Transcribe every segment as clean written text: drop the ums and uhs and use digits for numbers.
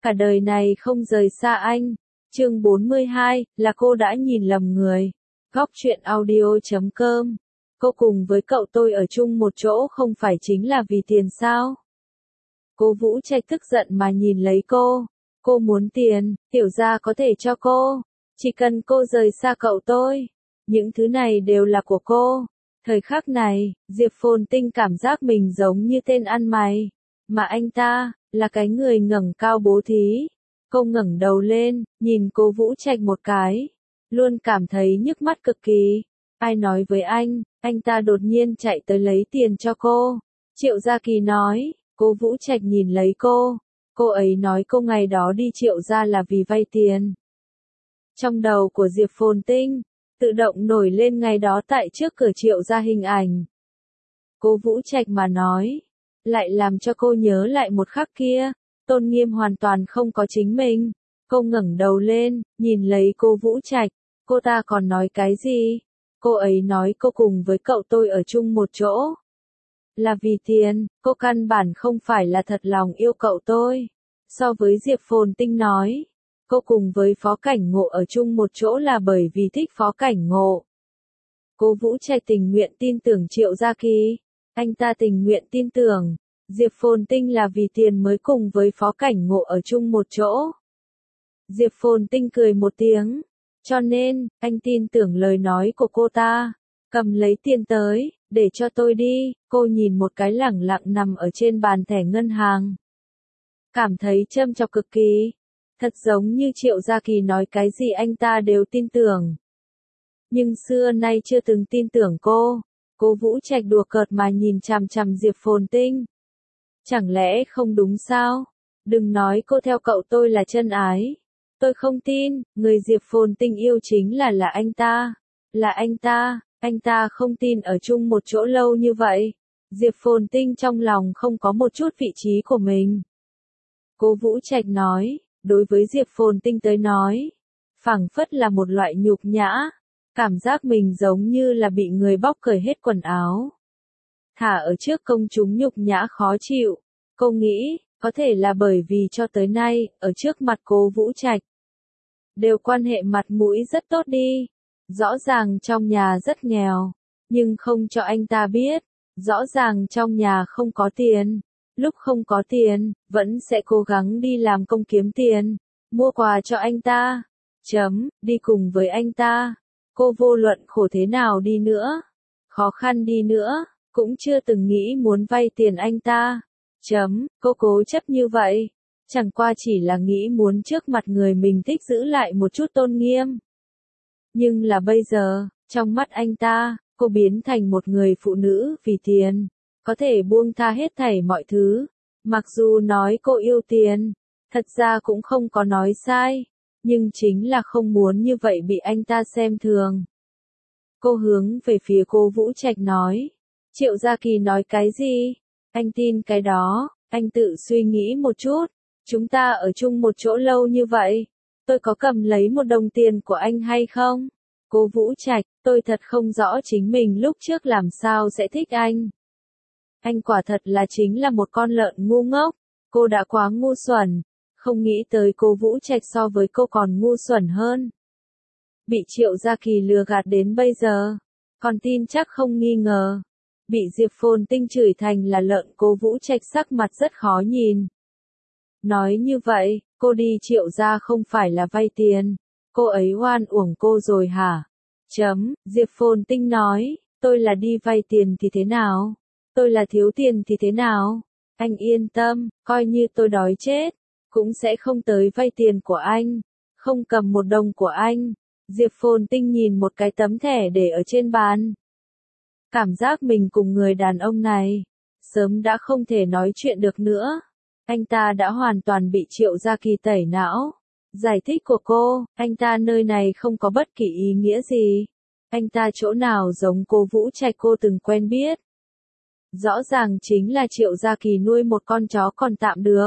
cả đời này không rời xa anh. Chương 42, là cô đã nhìn lầm người. Góc truyện audio.com. Cô cùng với cậu tôi ở chung một chỗ không phải chính là vì tiền sao? Cô Vũ Trạch tức giận mà nhìn lấy cô. Cô muốn tiền, tiểu gia có thể cho cô. Chỉ cần cô rời xa cậu tôi. Những thứ này đều là của cô. Thời khắc này, Diệp Phồn Tinh cảm giác mình giống như tên ăn mày. Mà anh ta, là cái người ngẩng cao bố thí. Cô ngẩng đầu lên, nhìn cô Vũ Trạch một cái. Luôn cảm thấy nhức mắt cực kỳ. Ai nói với anh ta đột nhiên chạy tới lấy tiền cho cô. Triệu Gia Kỳ nói, cô Vũ Trạch nhìn lấy cô. Cô ấy nói cô ngày đó đi Triệu Gia là vì vay tiền. Trong đầu của Diệp Phồn Tinh, tự động nổi lên ngày đó tại trước cửa Triệu Gia hình ảnh. Cô Vũ Trạch mà nói, lại làm cho cô nhớ lại một khắc kia, tôn nghiêm hoàn toàn không có chính mình. Cô ngẩng đầu lên, nhìn lấy cô Vũ Trạch, cô ta còn nói cái gì? Cô ấy nói cô cùng với cậu tôi ở chung một chỗ. Là vì tiền, cô căn bản không phải là thật lòng yêu cậu tôi. So với Diệp Phồn Tinh nói, cô cùng với Phó Cảnh Ngộ ở chung một chỗ là bởi vì thích Phó Cảnh Ngộ. Cô Vũ Trạch tình nguyện tin tưởng Triệu Gia Kỳ. Anh ta tình nguyện tin tưởng, Diệp Phồn Tinh là vì tiền mới cùng với Phó Cảnh Ngộ ở chung một chỗ. Diệp Phồn Tinh cười một tiếng. Cho nên, anh tin tưởng lời nói của cô ta. Cầm lấy tiền tới, để cho tôi đi. Cô nhìn một cái lẳng lặng nằm ở trên bàn thẻ ngân hàng. Cảm thấy châm chọc cực kỳ. Thật giống như Triệu Gia Kỳ nói cái gì anh ta đều tin tưởng. Nhưng xưa nay chưa từng tin tưởng cô. Cô Vũ Trạch đùa cợt mà nhìn chằm chằm Diệp Phồn Tinh. Chẳng lẽ không đúng sao? Đừng nói cô theo cậu tôi là chân ái. Tôi không tin, người Diệp Phồn Tinh yêu chính là anh ta. Là anh ta không tin ở chung một chỗ lâu như vậy. Diệp Phồn Tinh trong lòng không có một chút vị trí của mình. Cô Vũ Trạch nói, đối với Diệp Phồn Tinh tới nói, phảng phất là một loại nhục nhã. Cảm giác mình giống như là bị người bóc cởi hết quần áo. Thả ở trước công chúng nhục nhã khó chịu. Cô nghĩ, có thể là bởi vì cho tới nay, ở trước mặt cô Vũ Trạch, đều quan hệ mặt mũi rất tốt đi. Rõ ràng trong nhà rất nghèo, nhưng không cho anh ta biết. Rõ ràng trong nhà không có tiền. Lúc không có tiền, vẫn sẽ cố gắng đi làm công kiếm tiền, mua quà cho anh ta. Đi cùng với anh ta. Cô vô luận khổ thế nào đi nữa, khó khăn đi nữa, cũng chưa từng nghĩ muốn vay tiền anh ta. Cô cố chấp như vậy, chẳng qua chỉ là nghĩ muốn trước mặt người mình thích giữ lại một chút tôn nghiêm. Nhưng là bây giờ, trong mắt anh ta, cô biến thành một người phụ nữ vì tiền, có thể buông tha hết thảy mọi thứ. Mặc dù nói cô yêu tiền, thật ra cũng không có nói sai. Nhưng chính là không muốn như vậy bị anh ta xem thường. Cô hướng về phía cô Vũ Trạch nói. Triệu Gia Kỳ nói cái gì? Anh tin cái đó, anh tự suy nghĩ một chút. Chúng ta ở chung một chỗ lâu như vậy. Tôi có cầm lấy một đồng tiền của anh hay không? Cô Vũ Trạch, tôi thật không rõ chính mình lúc trước làm sao sẽ thích anh. Anh quả thật là chính là một con lợn ngu ngốc. Cô đã quá ngu xuẩn. Không nghĩ tới cô Vũ Trạch so với cô còn ngu xuẩn hơn. Bị Triệu Gia Kỳ lừa gạt đến bây giờ, còn tin chắc không nghi ngờ. Bị Diệp Phồn Tinh chửi thành là lợn, cô Vũ Trạch sắc mặt rất khó nhìn. Nói như vậy, cô đi Triệu Gia không phải là vay tiền. Cô ấy oan uổng cô rồi hả? Diệp Phồn Tinh nói, tôi là đi vay tiền thì thế nào? Tôi là thiếu tiền thì thế nào? Anh yên tâm, coi như tôi đói chết, cũng sẽ không tới vay tiền của anh, không cầm một đồng của anh. Diệp Phồn Tinh nhìn một cái tấm thẻ để ở trên bàn. Cảm giác mình cùng người đàn ông này, sớm đã không thể nói chuyện được nữa. Anh ta đã hoàn toàn bị Triệu Gia Kỳ tẩy não. Giải thích của cô, anh ta nơi này không có bất kỳ ý nghĩa gì. Anh ta chỗ nào giống cô Vũ Trạch cô từng quen biết. Rõ ràng chính là Triệu Gia Kỳ nuôi một con chó còn tạm được.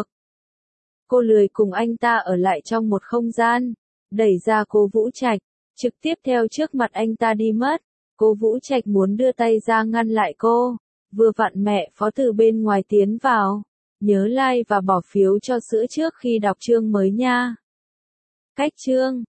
Cô lười cùng anh ta ở lại trong một không gian, đẩy ra cô Vũ Trạch, trực tiếp theo trước mặt anh ta đi mất. Cô Vũ Trạch muốn đưa tay ra ngăn lại cô, vừa vặn mẹ Phó từ bên ngoài tiến vào, Nhớ like và bỏ phiếu cho sữa trước khi đọc chương mới nha. Cách chương